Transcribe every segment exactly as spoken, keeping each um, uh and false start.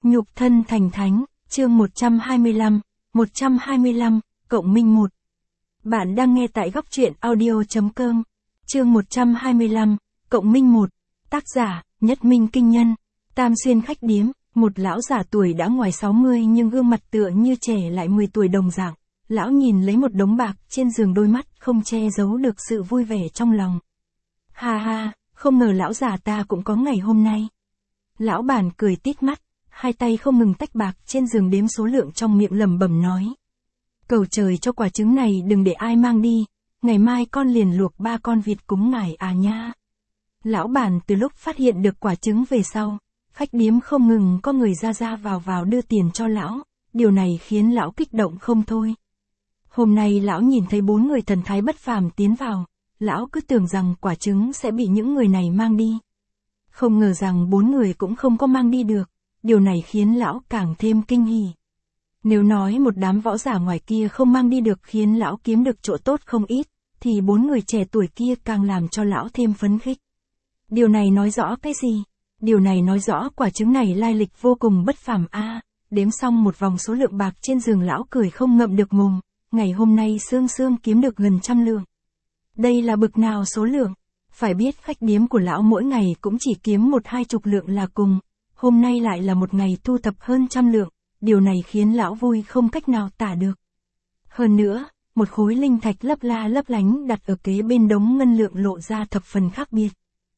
Nhục thân thành thánh, chương một trăm hai mươi lăm, một trăm hai mươi lăm, cộng minh một. Bạn đang nghe tại góc truyện audio chấm com, chương một trăm hai mươi lăm, cộng minh một. Tác giả, Nhất Minh Kinh Nhân. Tam Xuyên khách điếm, một lão giả tuổi đã ngoài sáu mươi nhưng gương mặt tựa như trẻ lại mười tuổi đồng dạng. Lão nhìn lấy một đống bạc trên giường, đôi mắt không che giấu được sự vui vẻ trong lòng. Ha ha, không ngờ lão già ta cũng có ngày hôm nay. Lão bản cười tít mắt, hai tay không ngừng tách bạc trên giường đếm số lượng trong miệng lẩm bẩm nói. Cầu trời cho quả trứng này đừng để ai mang đi, ngày mai con liền luộc ba con vịt cúng ngài à nha. Lão bản từ lúc phát hiện được quả trứng về sau, khách điếm không ngừng có người ra ra vào vào đưa tiền cho lão, điều này khiến lão kích động không thôi. Hôm nay lão nhìn thấy bốn người thần thái bất phàm tiến vào, lão cứ tưởng rằng quả trứng sẽ bị những người này mang đi. Không ngờ rằng bốn người cũng không có mang đi được, điều này khiến lão càng thêm kinh hỉ. Nếu nói một đám võ giả ngoài kia không mang đi được khiến lão kiếm được chỗ tốt không ít, thì bốn người trẻ tuổi kia càng làm cho lão thêm phấn khích. Điều này nói rõ cái gì? Điều này nói rõ quả trứng này lai lịch vô cùng bất phàm a. À, đếm xong một vòng số lượng bạc trên giường, lão cười không ngậm được mồm, ngày hôm nay sương sương kiếm được gần trăm lượng. Đây là bực nào số lượng? Phải biết khách điếm của lão mỗi ngày cũng chỉ kiếm một hai chục lượng là cùng, hôm nay lại là một ngày thu thập hơn trăm lượng, điều này khiến lão vui không cách nào tả được. Hơn nữa, một khối linh thạch lấp la lấp lánh đặt ở kế bên đống ngân lượng lộ ra thập phần khác biệt.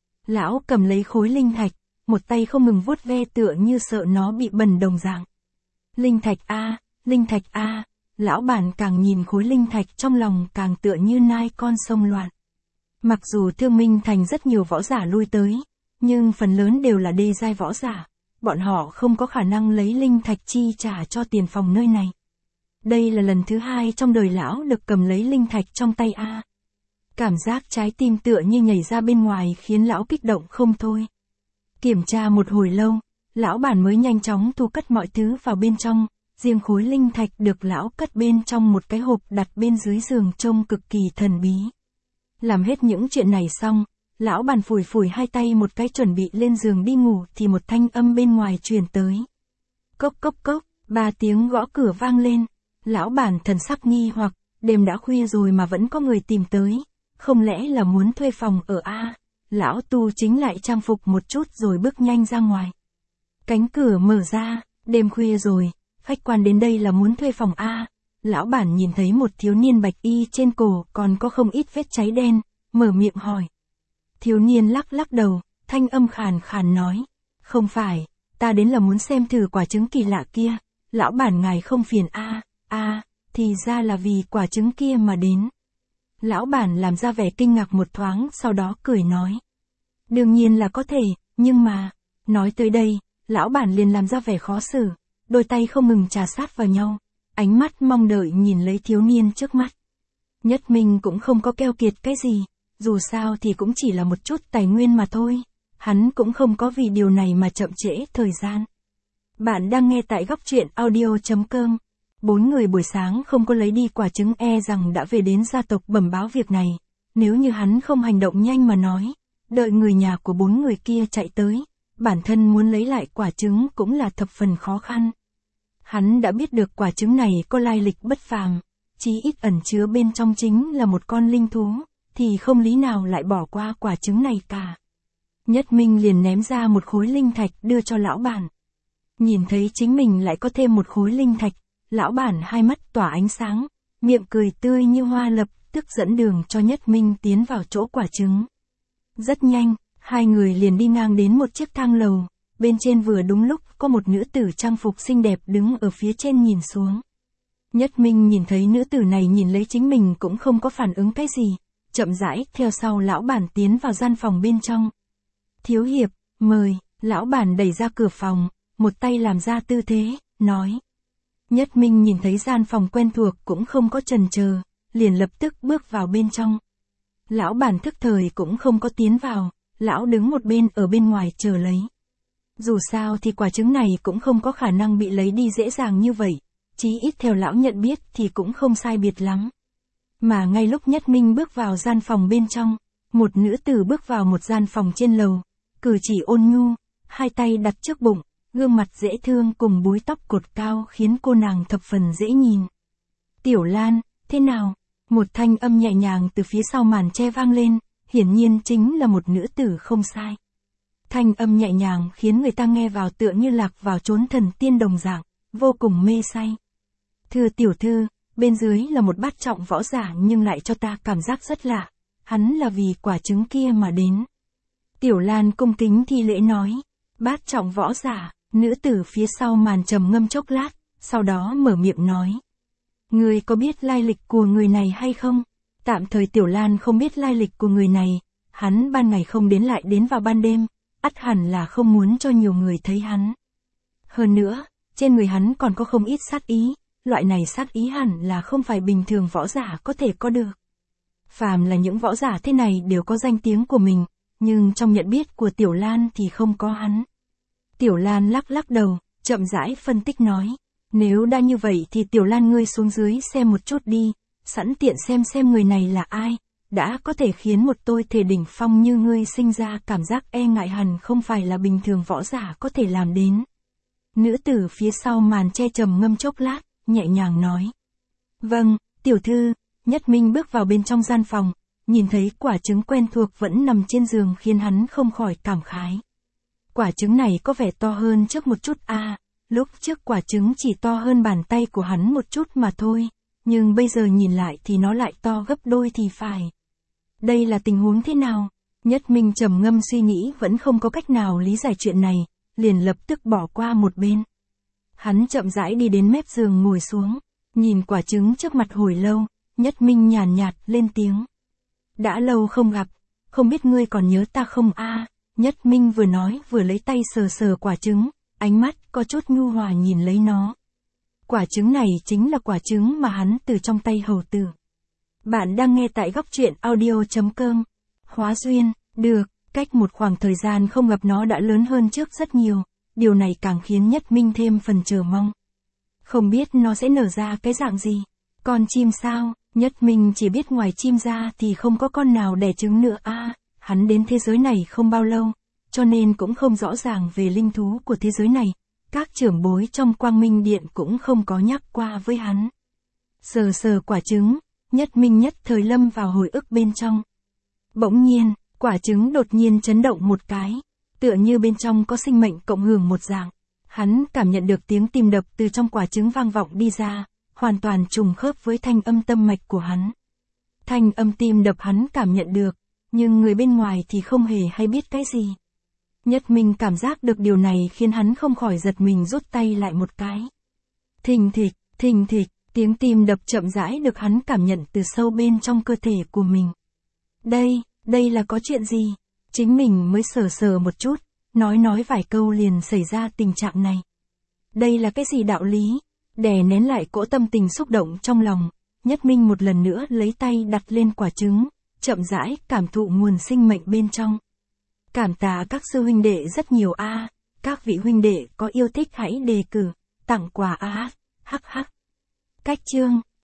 Lão cầm lấy khối linh thạch, một tay không ngừng vuốt ve tựa như sợ nó bị bẩn đồng dạng. Linh thạch a, linh thạch a, lão bản càng nhìn khối linh thạch trong lòng càng tựa như nai con sông loạn. Mặc dù Thương Minh Thành rất nhiều võ giả lui tới, nhưng phần lớn đều là đê giai võ giả, bọn họ không có khả năng lấy linh thạch chi trả cho tiền phòng nơi này. Đây là lần thứ hai trong đời lão được cầm lấy linh thạch trong tay a. Cảm giác trái tim tựa như nhảy ra bên ngoài khiến lão kích động không thôi. Kiểm tra một hồi lâu, lão bản mới nhanh chóng thu cất mọi thứ vào bên trong, riêng khối linh thạch được lão cất bên trong một cái hộp đặt bên dưới giường trông cực kỳ thần bí. Làm hết những chuyện này xong, lão bản phủi phủi hai tay một cái chuẩn bị lên giường đi ngủ thì một thanh âm bên ngoài truyền tới. Cốc cốc cốc, ba tiếng gõ cửa vang lên. Lão bản thần sắc nghi hoặc, đêm đã khuya rồi mà vẫn có người tìm tới, không lẽ là muốn thuê phòng ở a? Lão tu chính lại trang phục một chút rồi bước nhanh ra ngoài. Cánh cửa mở ra, đêm khuya rồi, khách quan đến đây là muốn thuê phòng a? Lão bản nhìn thấy một thiếu niên bạch y trên cổ còn có không ít vết cháy đen, mở miệng hỏi. Thiếu niên lắc lắc đầu, thanh âm khàn khàn nói, không phải, ta đến là muốn xem thử quả trứng kỳ lạ kia, lão bản ngài không phiền a? A, thì ra là vì quả trứng kia mà đến. Lão bản làm ra vẻ kinh ngạc một thoáng, sau đó cười nói. Đương nhiên là có thể, nhưng mà, nói tới đây, lão bản liền làm ra vẻ khó xử, đôi tay không ngừng trà sát vào nhau, ánh mắt mong đợi nhìn lấy thiếu niên trước mắt. Nhất Minh cũng không có keo kiệt cái gì, dù sao thì cũng chỉ là một chút tài nguyên mà thôi, hắn cũng không có vì điều này mà chậm trễ thời gian. Bạn đang nghe tại góc truyện audio chấm com. Bốn người buổi sáng không có lấy đi quả trứng e rằng đã về đến gia tộc bẩm báo việc này, nếu như hắn không hành động nhanh mà nói, đợi người nhà của bốn người kia chạy tới, bản thân muốn lấy lại quả trứng cũng là thập phần khó khăn. Hắn đã biết được quả trứng này có lai lịch bất phàm, chí ít ẩn chứa bên trong chính là một con linh thú, thì không lý nào lại bỏ qua quả trứng này cả. Nhất Minh liền ném ra một khối linh thạch đưa cho lão bản. Nhìn thấy chính mình lại có thêm một khối linh thạch, lão bản hai mắt tỏa ánh sáng, miệng cười tươi như hoa lập tức dẫn đường cho Nhất Minh tiến vào chỗ quả trứng. Rất nhanh, hai người liền đi ngang đến một chiếc thang lầu, bên trên vừa đúng lúc có một nữ tử trang phục xinh đẹp đứng ở phía trên nhìn xuống. Nhất Minh nhìn thấy nữ tử này nhìn lấy chính mình cũng không có phản ứng cái gì, chậm rãi theo sau lão bản tiến vào gian phòng bên trong. Thiếu hiệp, mời, lão bản đẩy ra cửa phòng, một tay làm ra tư thế, nói. Nhất Minh nhìn thấy gian phòng quen thuộc cũng không có chần chờ, liền lập tức bước vào bên trong. Lão bản thức thời cũng không có tiến vào, lão đứng một bên ở bên ngoài chờ lấy. Dù sao thì quả trứng này cũng không có khả năng bị lấy đi dễ dàng như vậy, chí ít theo lão nhận biết thì cũng không sai biệt lắm. Mà ngay lúc Nhất Minh bước vào gian phòng bên trong, một nữ tử bước vào một gian phòng trên lầu, cử chỉ ôn nhu, hai tay đặt trước bụng, gương mặt dễ thương cùng búi tóc cột cao khiến cô nàng thập phần dễ nhìn. Tiểu Lan, thế nào? Một thanh âm nhẹ nhàng từ phía sau màn che vang lên, hiển nhiên chính là một nữ tử không sai. Thanh âm nhẹ nhàng khiến người ta nghe vào tựa như lạc vào chốn thần tiên đồng dạng, vô cùng mê say. Thưa tiểu thư, bên dưới là một bát trọng võ giả nhưng lại cho ta cảm giác rất lạ, hắn là vì quả trứng kia mà đến. Tiểu Lan cung kính thi lễ nói, bát trọng võ giả, nữ tử phía sau màn trầm ngâm chốc lát, sau đó mở miệng nói. Ngươi có biết lai lịch của người này hay không? Tạm thời Tiểu Lan không biết lai lịch của người này, hắn ban ngày không đến lại đến vào ban đêm, ắt hẳn là không muốn cho nhiều người thấy hắn. Hơn nữa, trên người hắn còn có không ít sát ý, loại này sát ý hẳn là không phải bình thường võ giả có thể có được. Phàm là những võ giả thế này đều có danh tiếng của mình, nhưng trong nhận biết của Tiểu Lan thì không có hắn. Tiểu Lan lắc lắc đầu, chậm rãi phân tích nói, nếu đã như vậy thì Tiểu Lan ngươi xuống dưới xem một chút đi, sẵn tiện xem xem người này là ai, đã có thể khiến một tôi thể đỉnh phong như ngươi sinh ra cảm giác e ngại hẳn không phải là bình thường võ giả có thể làm đến. Nữ tử phía sau màn che trầm ngâm chốc lát, nhẹ nhàng nói. Vâng, tiểu thư. Nhất Minh bước vào bên trong gian phòng, nhìn thấy quả trứng quen thuộc vẫn nằm trên giường khiến hắn không khỏi cảm khái. Quả trứng này có vẻ to hơn trước một chút a, à, lúc trước quả trứng chỉ to hơn bàn tay của hắn một chút mà thôi, nhưng bây giờ nhìn lại thì nó lại to gấp đôi thì phải. Đây là tình huống thế nào? Nhất Minh trầm ngâm suy nghĩ vẫn không có cách nào lý giải chuyện này, liền lập tức bỏ qua một bên. Hắn chậm rãi đi đến mép giường ngồi xuống, nhìn quả trứng trước mặt hồi lâu, Nhất Minh nhàn nhạt, nhạt lên tiếng. Đã lâu không gặp, không biết ngươi còn nhớ ta không a? À, Nhất Minh vừa nói vừa lấy tay sờ sờ quả trứng, ánh mắt có chút nhu hòa nhìn lấy nó. Quả trứng này chính là quả trứng mà hắn từ trong tay hầu tử. Bạn đang nghe tại góc truyện audio chấm com. Hóa duyên, được, cách một khoảng thời gian không gặp nó đã lớn hơn trước rất nhiều, điều này càng khiến Nhất Minh thêm phần chờ mong. Không biết nó sẽ nở ra cái dạng gì? Con chim sao? Nhất Minh chỉ biết ngoài chim ra thì không có con nào đẻ trứng nữa a, à, hắn đến thế giới này không bao lâu, cho nên cũng không rõ ràng về linh thú của thế giới này, các trưởng bối trong Quang Minh Điện cũng không có nhắc qua với hắn. Sờ sờ quả trứng, Nhất Minh nhất thời lâm vào hồi ức bên trong. Bỗng nhiên, quả trứng đột nhiên chấn động một cái, tựa như bên trong có sinh mệnh cộng hưởng một dạng. Hắn cảm nhận được tiếng tim đập từ trong quả trứng vang vọng đi ra, hoàn toàn trùng khớp với thanh âm tâm mạch của hắn. Thanh âm tim đập hắn cảm nhận được, nhưng người bên ngoài thì không hề hay biết cái gì. Nhất Minh cảm giác được điều này khiến hắn không khỏi giật mình rút tay lại một cái. Thình thịch, thình thịch, tiếng tim đập chậm rãi được hắn cảm nhận từ sâu bên trong cơ thể của mình. Đây, đây là có chuyện gì? Chính mình mới sờ sờ một chút, nói nói vài câu liền xảy ra tình trạng này. Đây là cái gì đạo lý? Đè nén lại cỗ tâm tình xúc động trong lòng, Nhất Minh một lần nữa lấy tay đặt lên quả trứng, chậm rãi cảm thụ nguồn sinh mệnh bên trong. Cảm tạ các sư huynh đệ rất nhiều a, à, các vị huynh đệ có yêu thích hãy đề cử, tặng quà a, à, hắc hắc. Cách chương